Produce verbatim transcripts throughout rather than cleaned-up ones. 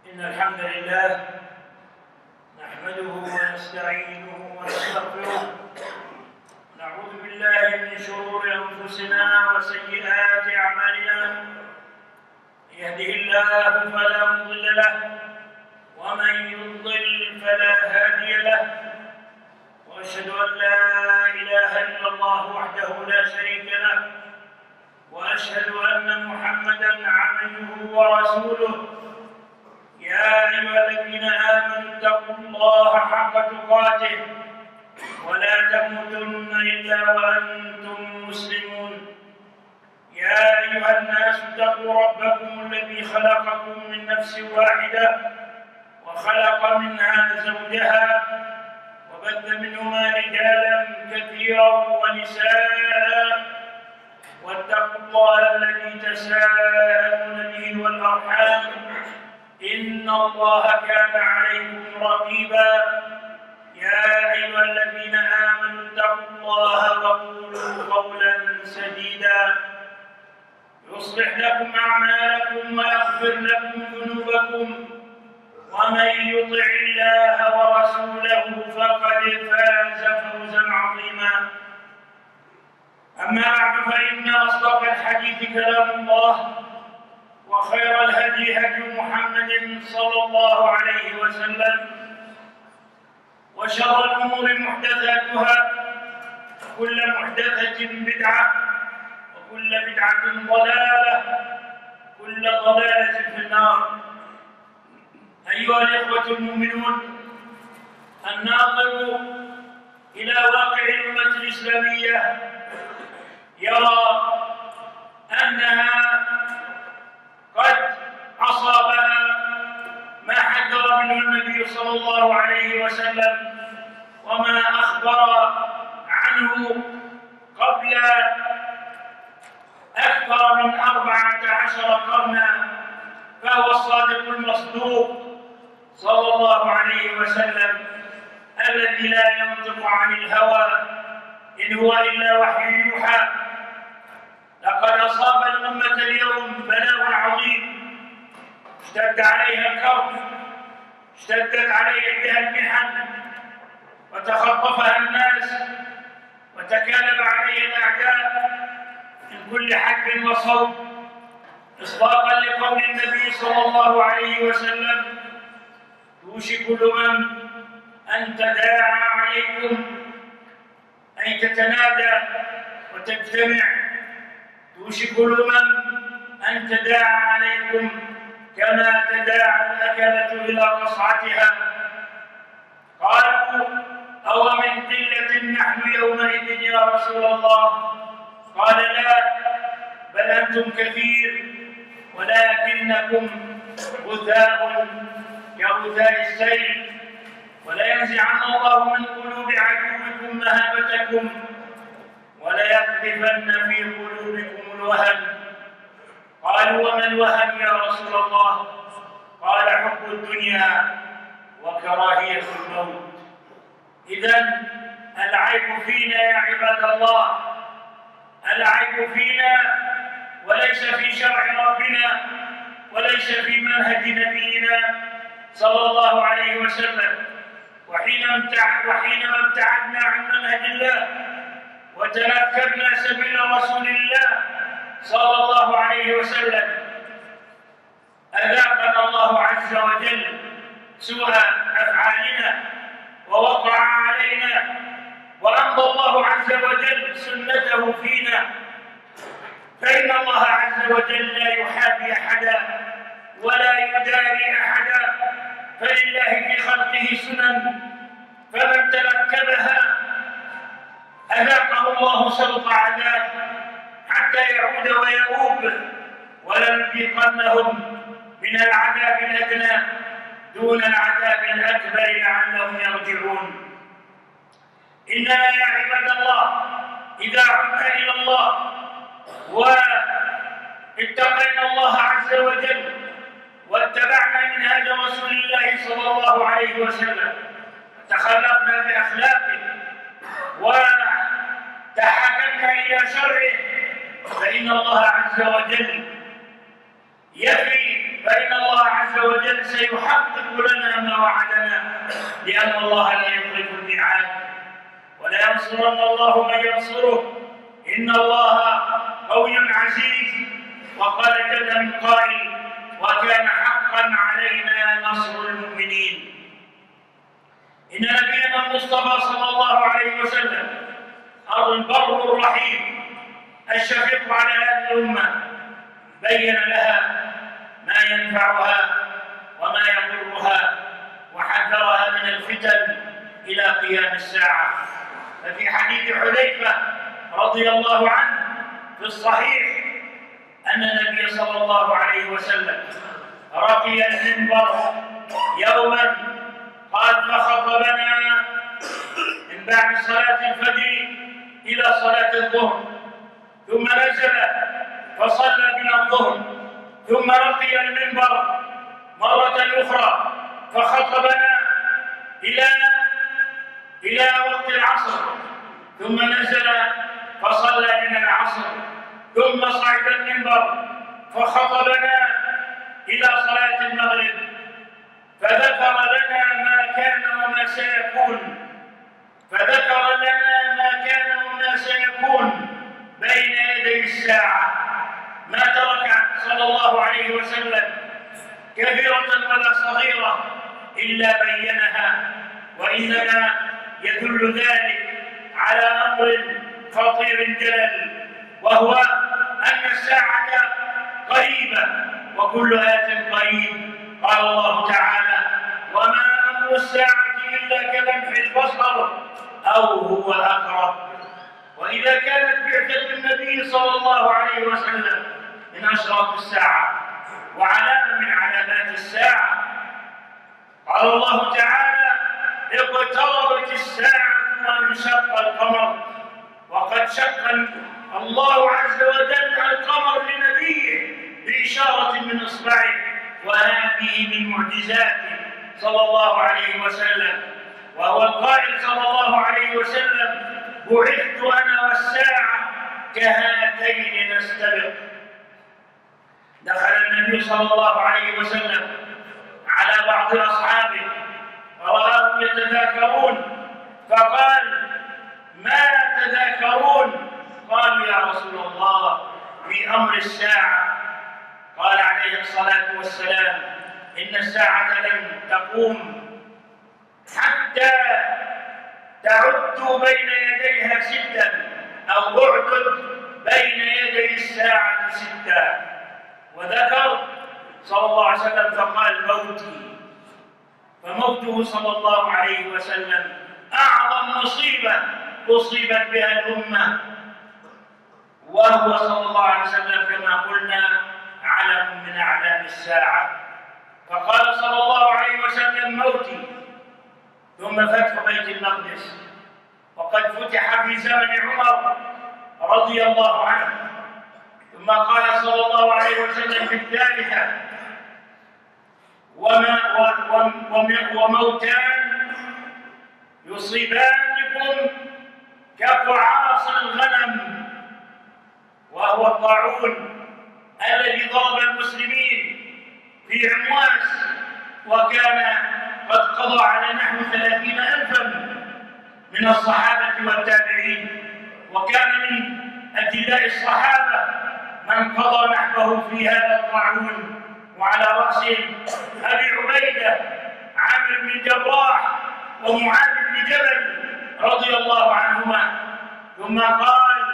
إن الحمد لله نحمده ونستعينه ونستغفره. نعوذ بالله من شرور أنفسنا وسيئات أعمالنا. من يهده الله فلا مضل له، ومن يضلل فلا هادي له. وأشهد أن لا إله إلا الله وحده لا شريك له، وأشهد أن محمدًا عبده ورسوله. يا أيها الذين آمنوا اتقوا الله حق تقاته ولا تموتن إلا وأنتم مسلمون. يا أيها الناس اتقوا ربكم الذي خلقكم من نفس واحدة وخلق منها زوجها وبث منهما رجالا كثيرا ونساء، واتقوا الله الذي تساءلون به والأرحام إن الله كان عليكم رقيبا. يا أيها الذين آمنوا اتقوا الله وقولوا قولا سديدا يصلح لكم أعمالكم ويغفر لكم ذنوبكم، ومن يطع الله ورسوله فقد فاز فوزا عظيما. أما بعد، فإن أصدق الحديث كلام الله، وخير الهدي هدي محمد صلى الله عليه وسلم، وشر الأمور محدثاتها، وكل محدثة بدعة، وكل بدعة ضلالة، كل ضلالة في النار. أيها الإخوة المؤمنون، الناظر إلى واقع الأمة الإسلامية يرى أنها قد أصابها ما حذر منه النبي صلى الله عليه وسلم وما أخبر عنه قبل أكثر من أربعة عشر قرنا، فهو الصادق المصدوق صلى الله عليه وسلم الذي لا ينطق عن الهوى إن هو إلا وحي يوحى. لقد أصاب الأمة اليوم بلاء عظيم، اشتد عليها الكرب، اشتدت عليها المحن، وتخطفها الناس، وتكالب عليها الأعداء من كل حدب وصوب، إصداقا لقول النبي صلى الله عليه وسلم: يوشك الأمم أن تداعى عليكم، أي تتنادى وتجتمع. يوشك الأمم أن تداعى عليكم كما تداعى الأكلة إلى قصعتها. قالوا: أو من قلة نحن يومئذ يا رسول الله؟ قال: لا، بل أنتم كثير، ولكنكم غثاء كغثاء السيل، ولينزعن الله من قلوب عدوكم مهابتكم، وليقذفن في قلوبكم الوهن. قالوا: وما الوهن يا رسول الله؟ قال: حب الدنيا وكراهية الموت. إذن العيب فينا يا عباد الله، العيب فينا، وليس في شرع ربنا، وليس في منهج نبينا صلى الله عليه وسلم. وحينما ابتعدنا عن منهج الله وتنكبنا سبيل رسول الله صلى الله عليه وسلم، أذاقنا الله عز وجل سوء أفعالنا ووقع علينا، وأمضى الله عز وجل سنته فينا. فإن الله عز وجل لا يحابي أحدا ولا يداري أحدا، فلله في خلقه سنن، فمن تركبها أذاقه الله سوط عذاب حتى يعود ويؤوب، ولنذيقنهم من العذاب الأدنى دون العذاب الأكبر لعلهم يرجعون. إننا يا عباد الله إذا عدنا إلى الله واتقينا الله عز وجل واتبعنا منهج رسول الله صلى الله عليه وسلم، وتخلقنا بأخلاقه وتحاكمنا إلى شرعه، فإن الله عز وجل يفي فإن الله عز وجل سيحقق لنا ما وعدنا، لأن الله لا يخلف الميعاد. ولا ينصرن الله من ينصره، إن الله قوي عزيز. وقال جل من قائل: وكان حقا علينا نصر المؤمنين. إن نبينا المصطفى صلى الله عليه وسلم البر الرحيم الشفيق على هذه الأمة بين لها ما ينفعها وما يضرها، وحذرها من الفتن إلى قيام الساعة. ففي حديث حذيفة رضي الله عنه في الصحيح أن النبي صلى الله عليه وسلم رقي المنبر يوما، قال: فخطبنا من بعد صلاة الفجر إلى صلاة الظهر، ثم نزل فصلى بنا الظهر، ثم رقي المنبر مرة أخرى فخطبنا إلى إلى وقت العصر، ثم نزل فصلى بنا العصر، ثم صعد المنبر فخطبنا إلى صلاة المغرب، فذكر لنا ما كان وما سيكون فذكر لنا ما كان وما سيكون بين يدي الساعة. ما ترك صلى الله عليه وسلم كبيرة ولا صغيرة إلا بينها، وإنما يدل ذلك على أمر خطير جلل، وهو أن الساعة قريبة وكل آت قريب. قال الله تعالى: وما أمر الساعة إلا كلمح البصر أو هو أقرب. وإذا كانت بعثة النبي صلى الله عليه وسلم من أشراط الساعة وعلامة من علامات الساعة، قال الله تعالى: اقتربت الساعة وانشق القمر. وقد شق الله عز وجل القمر لنبيه بإشارة من إصبعه، وهذه من معجزاته صلى الله عليه وسلم. وهو القائل صلى الله عليه وسلم: بعثت أنا والساعة كهاتين نستبق. دخل النبي صلى الله عليه وسلم على بعض أصحابه فرآهم يتذاكرون، فقال: ما تذاكرون؟ قالوا: يا رسول الله، في أمر الساعة. قال عليه الصلاة والسلام: إن الساعة لن تقوم حتى تعد بين يديها ستا، أو اعدد بين يدي الساعة ستا. وذكر صلى الله عليه وسلم فقال: موتي. فموته صلى الله عليه وسلم أعظم مصيبة أصيبت بها الأمة، وهو صلى الله عليه وسلم كما قلنا علم من أعلام الساعة. فقال صلى الله عليه وسلم: موتي، ثم فتح بيت المقدس، وقد فتح في زمن عمر رضي الله عنه. ثم قال صلى الله عليه وسلم في الثالثة: وموتان يصيبانكم كقعاص الغنم، وهو الطاعون الذي ضرب المسلمين في عمواس، وكان قد قضى على نحو ثلاثين ألفا من الصحابة والتابعين. وكان من أجلاء الصحابة من قضى نحبه في هذا الطاعون، وعلى رأسهم أبي عبيدة عامر بن الجراح ومعاذ بن جبل رضي الله عنهما. ثم قال: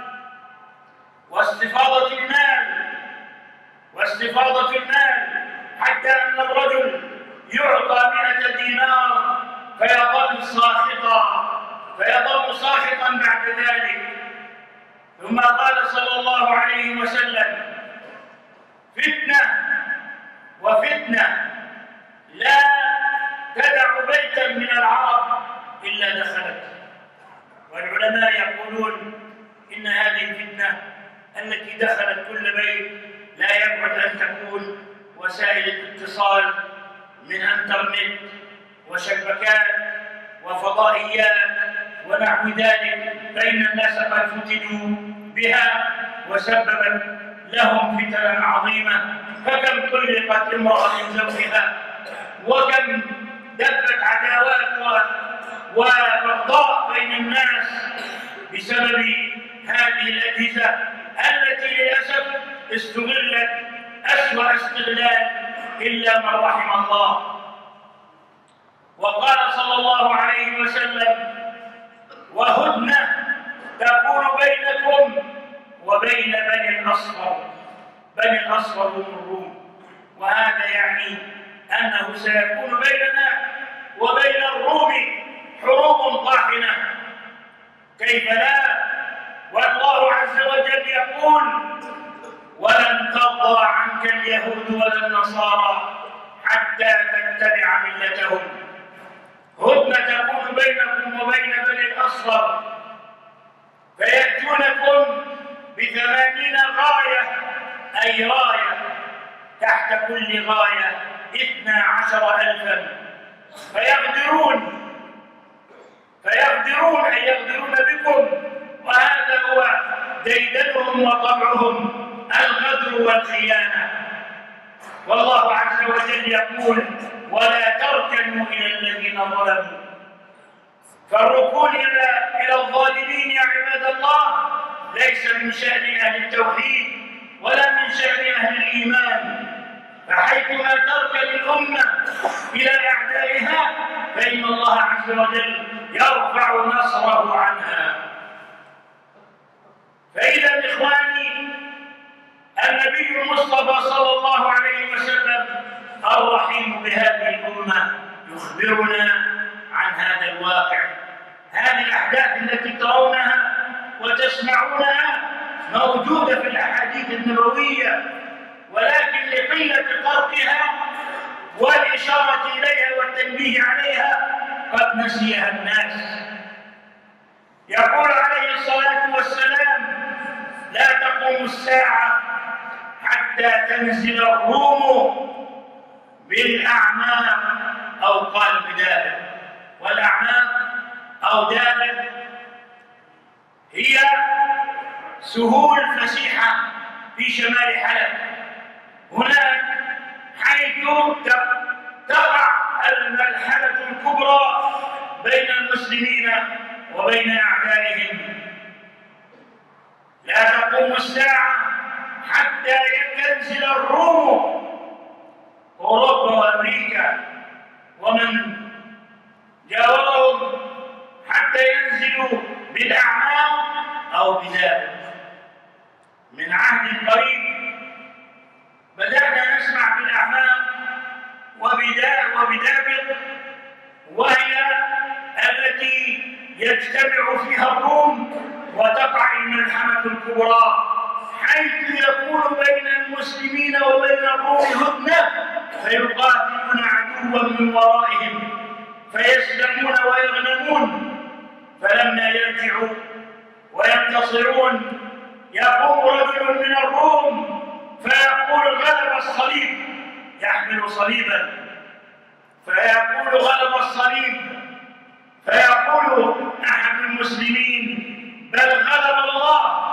واستفاضة المال واستفاضة المال حتى أن الرجل يعطى مئة دينار فيظل ساخطا فيظل ساخطا بعد ذلك. ثم قال صلى الله عليه وسلم: فتنة وفتنة لا تدع بيتا من العرب إلا دخلت. والعلماء يقولون إن هذه الفتنة التي دخلت كل بيت لا يبعد أن تكون وسائل الاتصال من انترنت وشبكات وفضائيات ونحو ذلك، فإن الناس قد فتنوا بها وسببت لهم فتنا عظيمة، فكم طلقت امرأة من زوجها، وكم دبت عداوات وبغضاء بين الناس بسبب هذه الأجهزة التي للأسف استغلت أسوأ استغلال إلا من رحم الله. وقال صلى الله عليه وسلم: وهدنة تكون بينكم وبين بني الأصفر. بني الأصفر هم الروم، وهذا يعني أنه سيكون بيننا وبين الروم حروب طاحنة. كيف لا؟ والله عز وجل يقول: ولن ترضى عنك اليهود ولا النصارى حتى تتبع ملتهم. هدنة تكون بينكم وبين بني الأصفر، فيأتونكم بثمانين غاية، أي راية تحت كل غاية اثنا عشر ألفا، فيغدرون فيغدرون أي يغدرون بكم، وهذا هو ديدنهم وطبعهم، الغدر والخيانة. والله عز وجل يقول: ولا تركنوا إلى الذين ظلموا. فالركون إلى الظالمين يا عباد الله ليس من شأن أهل التوحيد ولا من شأن أهل الإيمان، فحيثما تركن الأمة إلى أعدائها فإن الله عز وجل يرفع نصره عنها. فإذا إخواني، النبي المصطفى صلى الله عليه وسلم الرحيم بهذه الأمة يخبرنا عن هذا الواقع. هذه الأحداث التي ترونها وتسمعونها موجودة في الأحاديث النبوية، ولكن لقلة طرقها والإشارة إليها والتنبيه عليها قد نسيها الناس. يقول عليه الصلاة والسلام: لا تقوم الساعة حتى تنزل الروم بالأعماق، أو قال بدابة. والأعماق أو دابة هي سهول فسيحة في شمال حلب، هناك حيث تقع الملحمة الكبرى بين المسلمين وبين أعدائهم. لا تقوم الساعة حتى تنزل الروم، أوروبا وأمريكا ومن جاورهم، حتى ينزلوا بالأعماق أو بذلك. من عهد قريب بدأنا نسمع بالأعماق وبدابق، وهي التي يجتمع فيها الروم وتقع الملحمة الكبرى، حيث يكون بين المسلمين وبين الروم هدنة، فيقاتلون عدوا من ورائهم فيسلمون ويغنمون. فلما يرجعوا وينتصرون يقوم رجل من الروم فيقول: غلب الصليب، يحمل صليبا، فيقول: غلب الصليب، فيقول أحد المسلمين: بل غلب الله،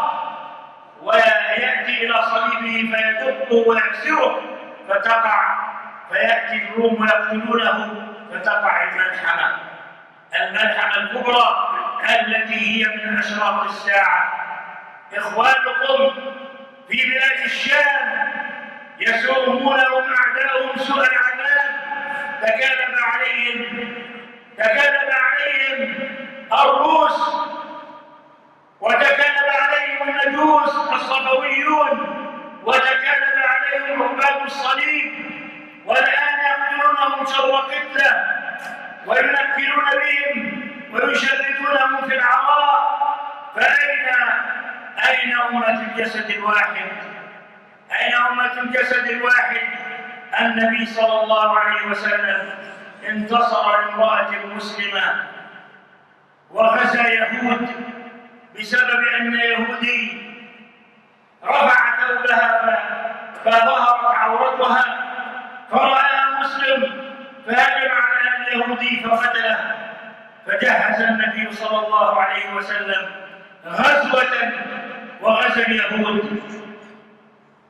ويأتي إلى صليبه فيدقه ويكسره فتقع، فيأتي الروم ويقتلونه فتقع الملحمة الملحمة الكبرى التي هي من أشراط الساعة. إخوانكم في بلاد الشام يسومونهم أعداؤهم سوء العذاب، تكالب عليهم تكالب عليهم الروس، وتكالب عليهم المجوس الصفويون، وتكالب عليهم عباد الصليب، والآن يقتلونهم شر قتلة وينكلون بهم ويشردونهم في العراء. فأين أين أمة الجسد الواحد؟ أين أمة الجسد الواحد؟ النبي صلى الله عليه وسلم انتصر لامرأة مسلمة وغزا يهود بسبب أن يهودي رفع ثوبها فظهرت عورتها، فرآها مسلم فهجم على اليهودي فقتله. فجهز النبي صلى الله عليه وسلم غزوة وغزا اليهود.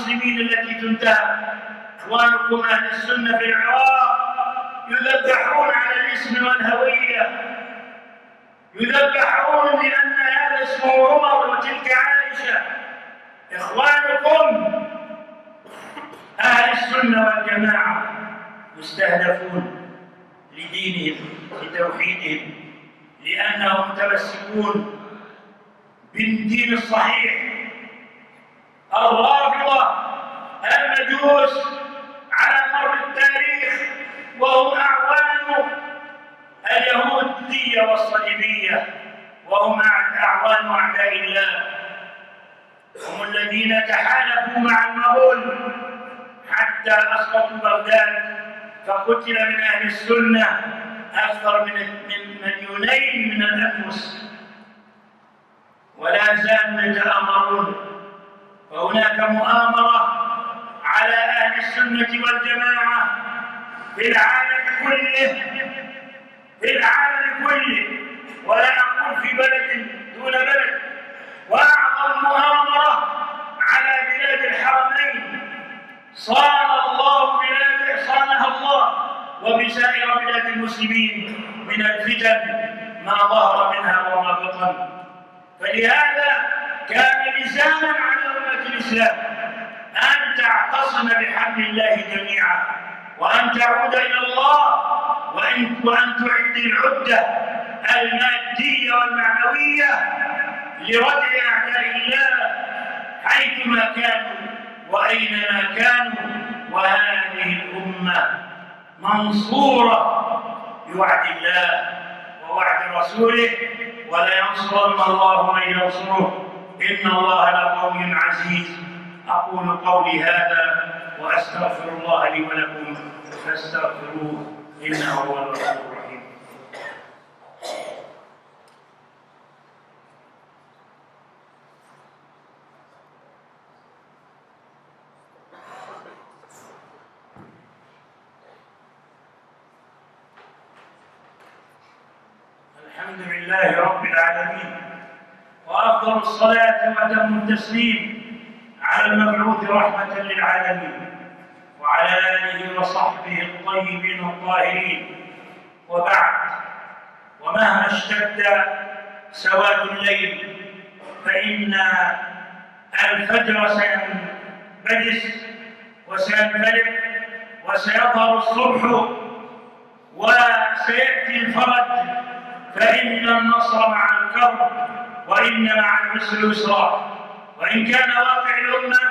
المسلمين التي تنتهك. إخوانكم أهل السنة في العراق يذبحون على الاسم والهوية، يذبحون لأن هذا اسمه عمر وتلك عائشة. إخوانكم أهل السنة والجماعة مستهدفون لدينهم لتوحيدهم، لأنهم متمسكون بالدين الصحيح. الرافضة المجوس على مر التاريخ وهم أعوان اليهودية والصليبية، وهم أعوان أعداء الله، هم الذين تحالفوا مع المغول حتى أسقطوا بغداد، فقتل من أهل السنة أكثر من مليونين من الأنفس، ولا زالوا يتآمرون. وهناك مؤامرة على أهل السنة والجماعة في العالم كله، في العالم كله، ولا أقول في بلد دون بلد. وأعظم مؤامرة على بلاد الحرمين صان الله بلاد صانها الله وبسائر بلاد المسلمين من الفتن ما ظهر منها وما بطن. فلهذا كان لزاما على أمة الإسلام أن تعتصم بحبل الله جميعا، وأن تعود إلى الله، وأن, وأن تعد العدة المادية والمعنوية لردع أعداء الله حيثما كانوا وأينما كانوا. وهذه الأمة منصورة بوعد الله ووعد رسوله، ولينصرن الله من ينصره، إن الله لقوي عزيز. أقول قولي هذا وأستغفر الله لي ولكم فاستغفروه إنه هو الغفور الرحيم. الحمد لله رب العالمين، وأفضل الصلاة وأتم التسليم على المبعوث رحمة للعالمين وعلى آله وصحبه الطيبين الطاهرين. وبعد، ومهما اشتد سواد الليل فإن الفجر سينبجس وسينفلق وسيظهر الصبح وسيأتي الفرج، فإن النصر مع الكرب وإن مع العسر يسرا. وإن كان واقع الأمة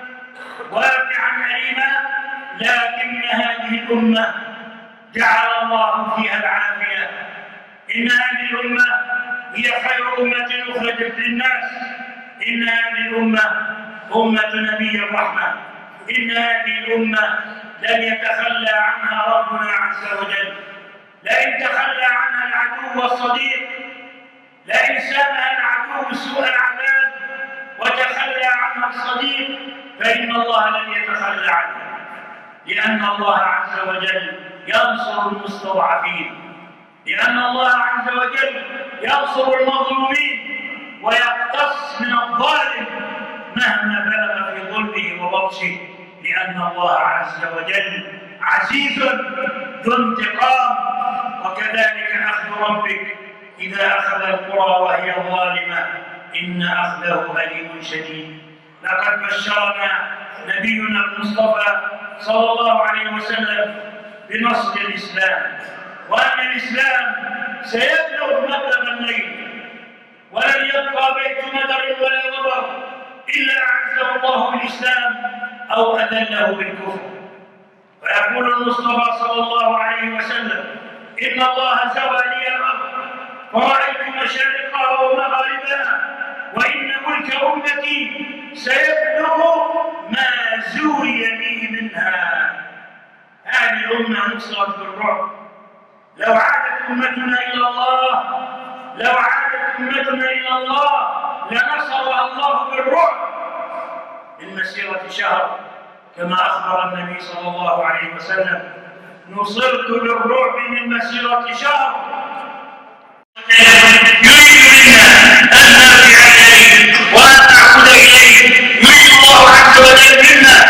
واقعا أليما، لكن هذه الأمة جعل الله فيها العافية. إن هذه الأمة هي خير أمة أخرجت للناس. إن هذه الأمة أمة نبي الرحمة. إن هذه الأمة لن يتخلى عنها ربنا عز وجل. لئن تخلى عنها العدو والصديق، لئن سامها العدو سوء العذاب وتخلى عنها الصديق، فإن الله لن يتخلى عنها، لأن الله عز وجل ينصر المستضعفين، لأن الله عز وجل ينصر المظلومين ويقتص من الظالم مهما بلغ في ظلمه وبطشه، لأن الله عز وجل عزيز ذو انتقام. وكذلك أخذ ربك إذا أخذ القرى وهي ظالمة إن أخذه أليم شديد. لقد بشرنا نبينا المصطفى صلى الله عليه وسلم بنصر الإسلام، وأن الإسلام سيبلغ مبلغ الليل، ولن يبقى بيت مدر ولا وبر إلا أعزه الله بالإسلام أو أذله بالكفر. ويقول المصطفى صلى الله عليه وسلم: إن الله زوى لي الأرض فرأيت مشارقها ومغاربها، وإن ملك أمتي سيبلغ ما زوي لي منها. هذه الأمة نصرت بالرعب. لو عادت أمتنا إلى الله لو عادت أمتنا إلى الله لنصرها الله بالرعب من مسيرة شهر، كما أخبر النبي صلى الله عليه وسلم: نصرت بالرعب من مسيرة شهر. يريد منا أن نرجع إليه وأن نعود إليه. يريد الله عز وجل منا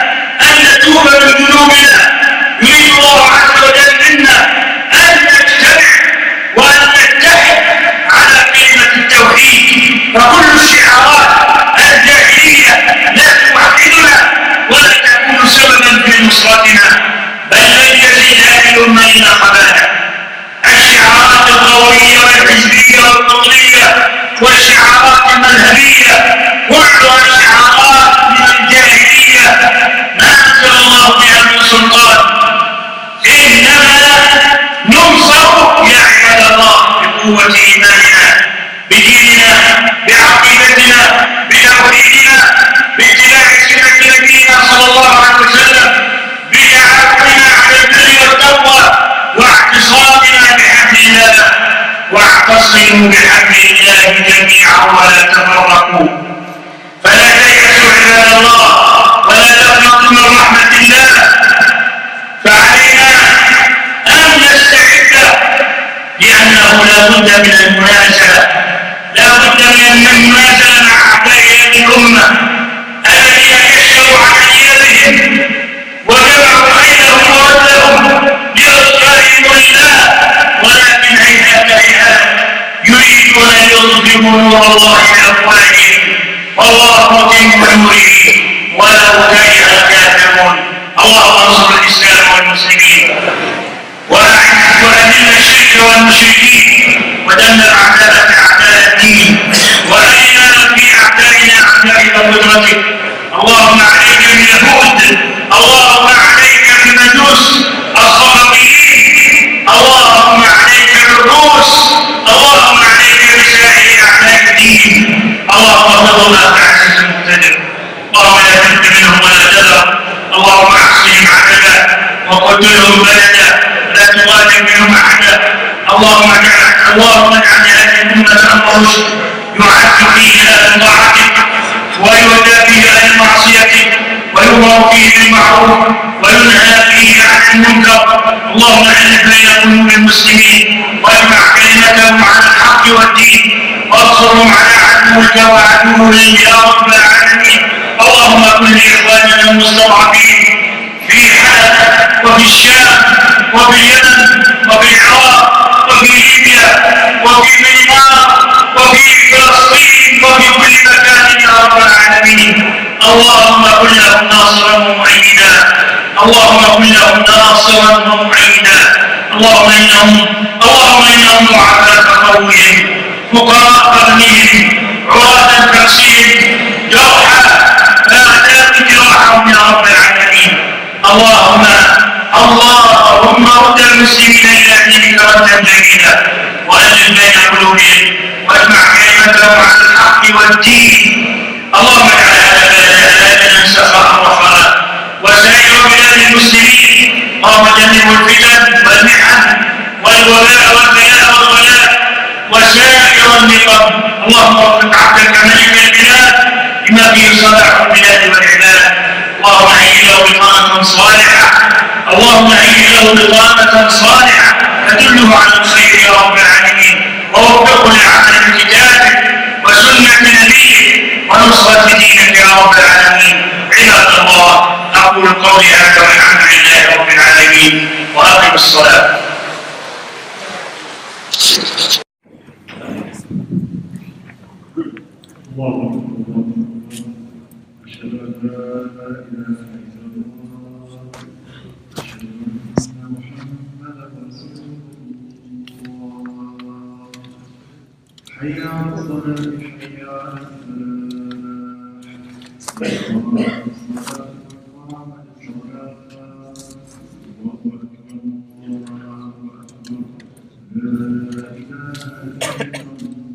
والشعارات المذهبية كلها شعارات من الجاهلية ما أنزل الله بها من سلطان. إنما ننصر يا عباد الله بقوة إيماننا بديننا بعقيدتنا بتوحيدنا باتباع سنة نبينا صلى الله عليه وسلم بتعاوننا على البر والتقوى واعتصامنا بحبل الله. واعتصموا بحبل الله جميعا ولا تفرقوا. فلا تيأسوا عباد الله ولا تقنطوا من رحمة الله. فعلينا أن نستعد لأنه لا بد من المنازلة لا بد من المنازلة مع أعداء هذه الأمة الذين كشفوا عن أنيابهم وجمعوا خيلهم وردهم لإصلاح الله. ولكن هيهات هيهات يريدون أن يطفئوا نور الله بأفواههم والله متم نوره ولو كره الكافرون. اللهم انصر الإسلام والمسلمين وأذل الشرك والمشركين ودمر أعداءك أعداء الدين وأرنا في أعدائنا أعداء قدرتك. اللهم عليك باليهود، اللهم عليك بالمجوس الصابئين، اللهم عليك بالروس، اللهم عليك بسائر أعداء الدين. اللهم فضلنا بعزيز مقتدر، اللهم لا تهد منهم ولا تذر، اللهم احصهم عددا وقتلهم بلدا لا تغادر منهم احدا. اللهم اجعل اللهم اجعل هذه الامه امر رشد يعز فيه اهل طاعتك ويهدى فيه اهل معصيتك ويؤمر فيه بالمعروف وينهى فيه عن المنكر. اللهم الف بين قلوب المسلمين واجمع كلمتهم على الحق والدين وانصرهم على عدوك وعدوهم يا رب العالمين. اللهم كن لاخواننا المستضعفين في حلب وفي الشام وفي اليمن وفي العراق وفي ليبيا وفي ميناء وفي فلسطين وفي كل مكان يا رب العالمين. اللهم كن لهم ناصرا ومؤيدا، اللهم كن لهم ناصرا ومؤيدا. اللهم انهم اللهم انهم ضعفاء قومهم فقراء قرنهم عراة كرسيهم جرحى فأعداء جراحهم يا رب العالمين. اللهم اللهم رد المسلمين الى دينك ردا جميلا والف بين قلوبهم واجمع كلمتهم على الحق والدين. اللهم اجعل هذا البلد امنا سخاء رخاء وسائر بلاد المسلمين. اللهم جنبوا الفتن والمحن والوباء والبلاء والغلاء وسائر النقم. اللهم وفق عبدك ملك البلاد بما فيه صلاح البلاد والعباد. اللهم هيئ له بطانة صالحة اللهم هيئ له بطانة صالحة تدله على الخير يا رب العالمين ووفقه لعمل كتابك وسنة نبيك ونصرة دينك يا رب العالمين. عباد الله أقول قولي هذا والحمد لله رب العالمين وأقم الصلاة. الله أكبر. أشهد أن لا إله إلا الله أشهد أن محمدا رسول الله. حي على الصلاة حي على الفلاح الله الصلاة وقامت الصلاة. الله أكبر الله أكبر لا إله إلا الله.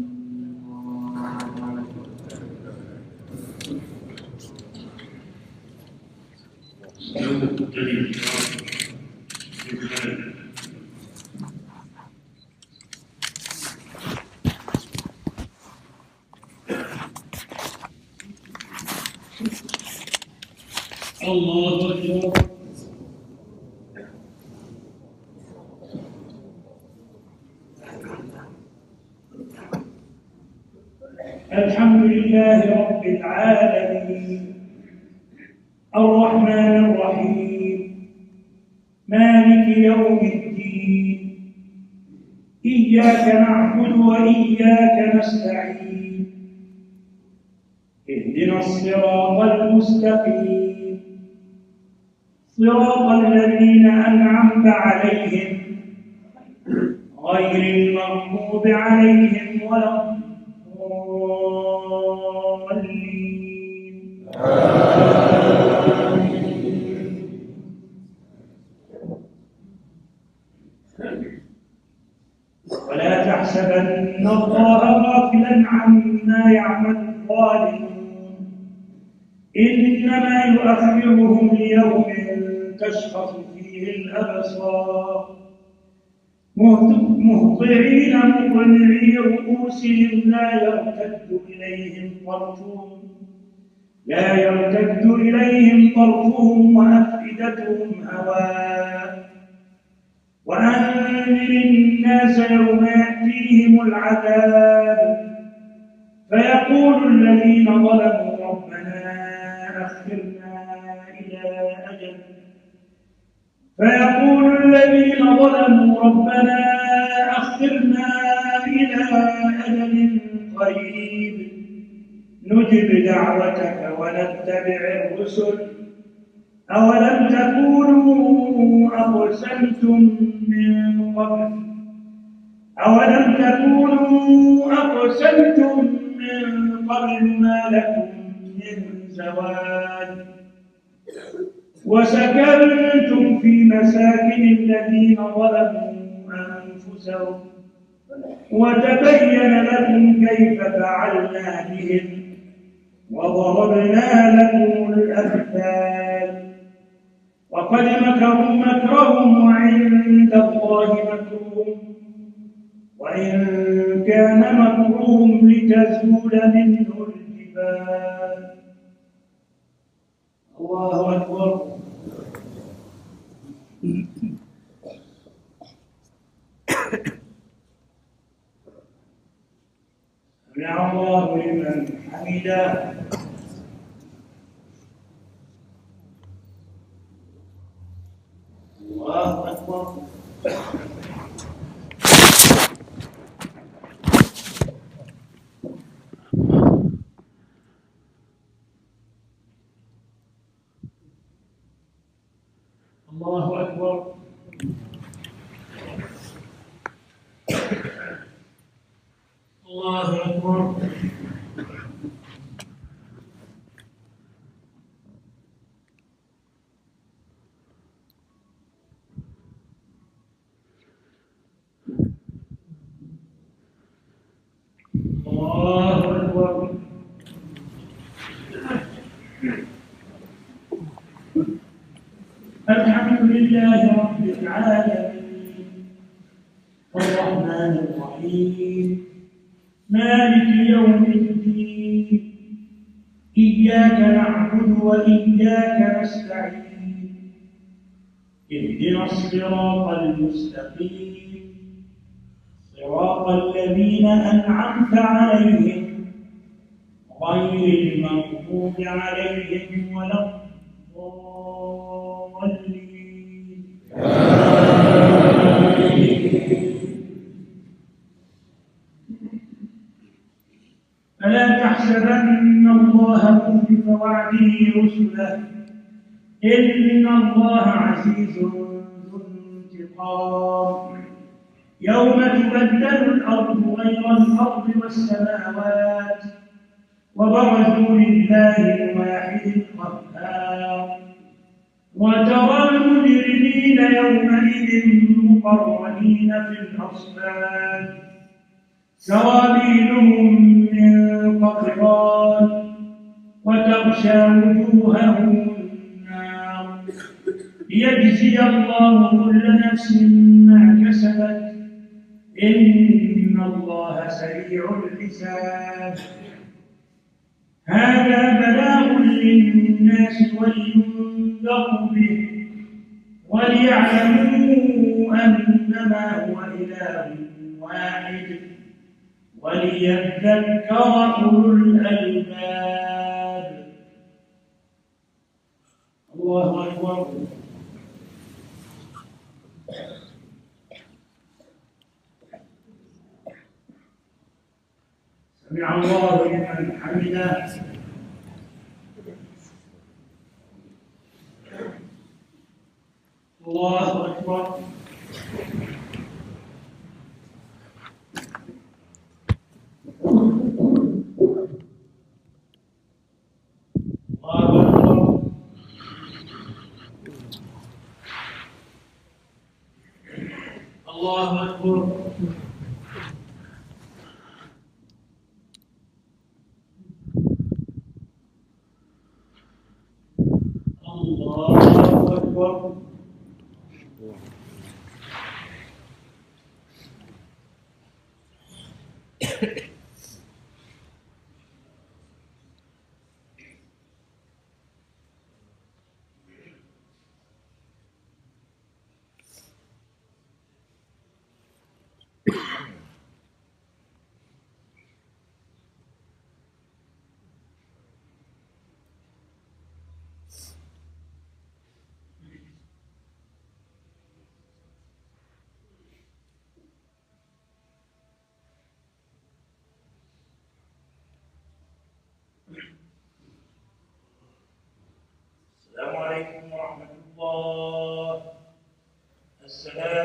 الله أكبر. الحمد لله رب العالمين الرحمن الرحيم مالك يوم الدين إياك نعبد وإياك نستعين اهدنا الصراط المستقيم صراط الذين أنعمت عليهم غير المغضوب عليهم ولا الضالين. ولا تحسبن الله غافلا عما يعمل الظالمون إنما يؤخرهم ليوم تشخص فيه الأبصار مهطعين مقنعي رؤوسهم لا يرتد إليهم طرفهم لا يرتد إليهم طرفهم وأفئدتهم هواء وأنذر الناس يوم يأتيهم العذاب فيقول الذين ظلموا ربنا أخرنا إلى أجل فيقول الذين ظلموا ربنا أخرنا إلى أجل قريب نجب دعوتك ونتبع الرسل أولم تكونوا أقسمتم من قبل أولم تكونوا أقسمتم من قبل ما لكم من زوال وسكنتم في مساكن الذين ظلموا أنفسهم وتبين لكم كيف فعلنا بهم وضربنا لكم الأمثال وقد مكروا مكرهم وعند الله مكرهم وإن كان مكرهم لتزول منه الجبال. الله أكبر. سمع الله لمن حمده. الله أكبر. الله أكبر. الله أكبر. الله أكبر. الحمد لله رب العالمين الرحمن الرحيم مالك يوم الدين إياك نعبد وإياك نستعين اهدنا الصراط المستقيم صراط الذين أنعمت عليهم غير المغضوب عليهم ولا الضالين. فلا تحسبن الله مخلف وعده رسله إن الله عزيز ذو انتقام يوم تبدل الأرض غير الأرض والسماوات وبرزوا لله الواحد القهار وترى المجرمين يومئذ مقرنين في الأصفاد سرابيلهم من قطران وتغشى وجوههم النار ليجزي الله كل نفس ما كسبت إن الله سريع الحساب. هذا بلاغ للناس ولينذروا به وليعلموا أنما هو إله واحد وليذكر أولو الألباب. الله أكبر. سمع الله لمن حمده. الله أكبر. أكبر. السلام عليكم ورحمة الله. السلام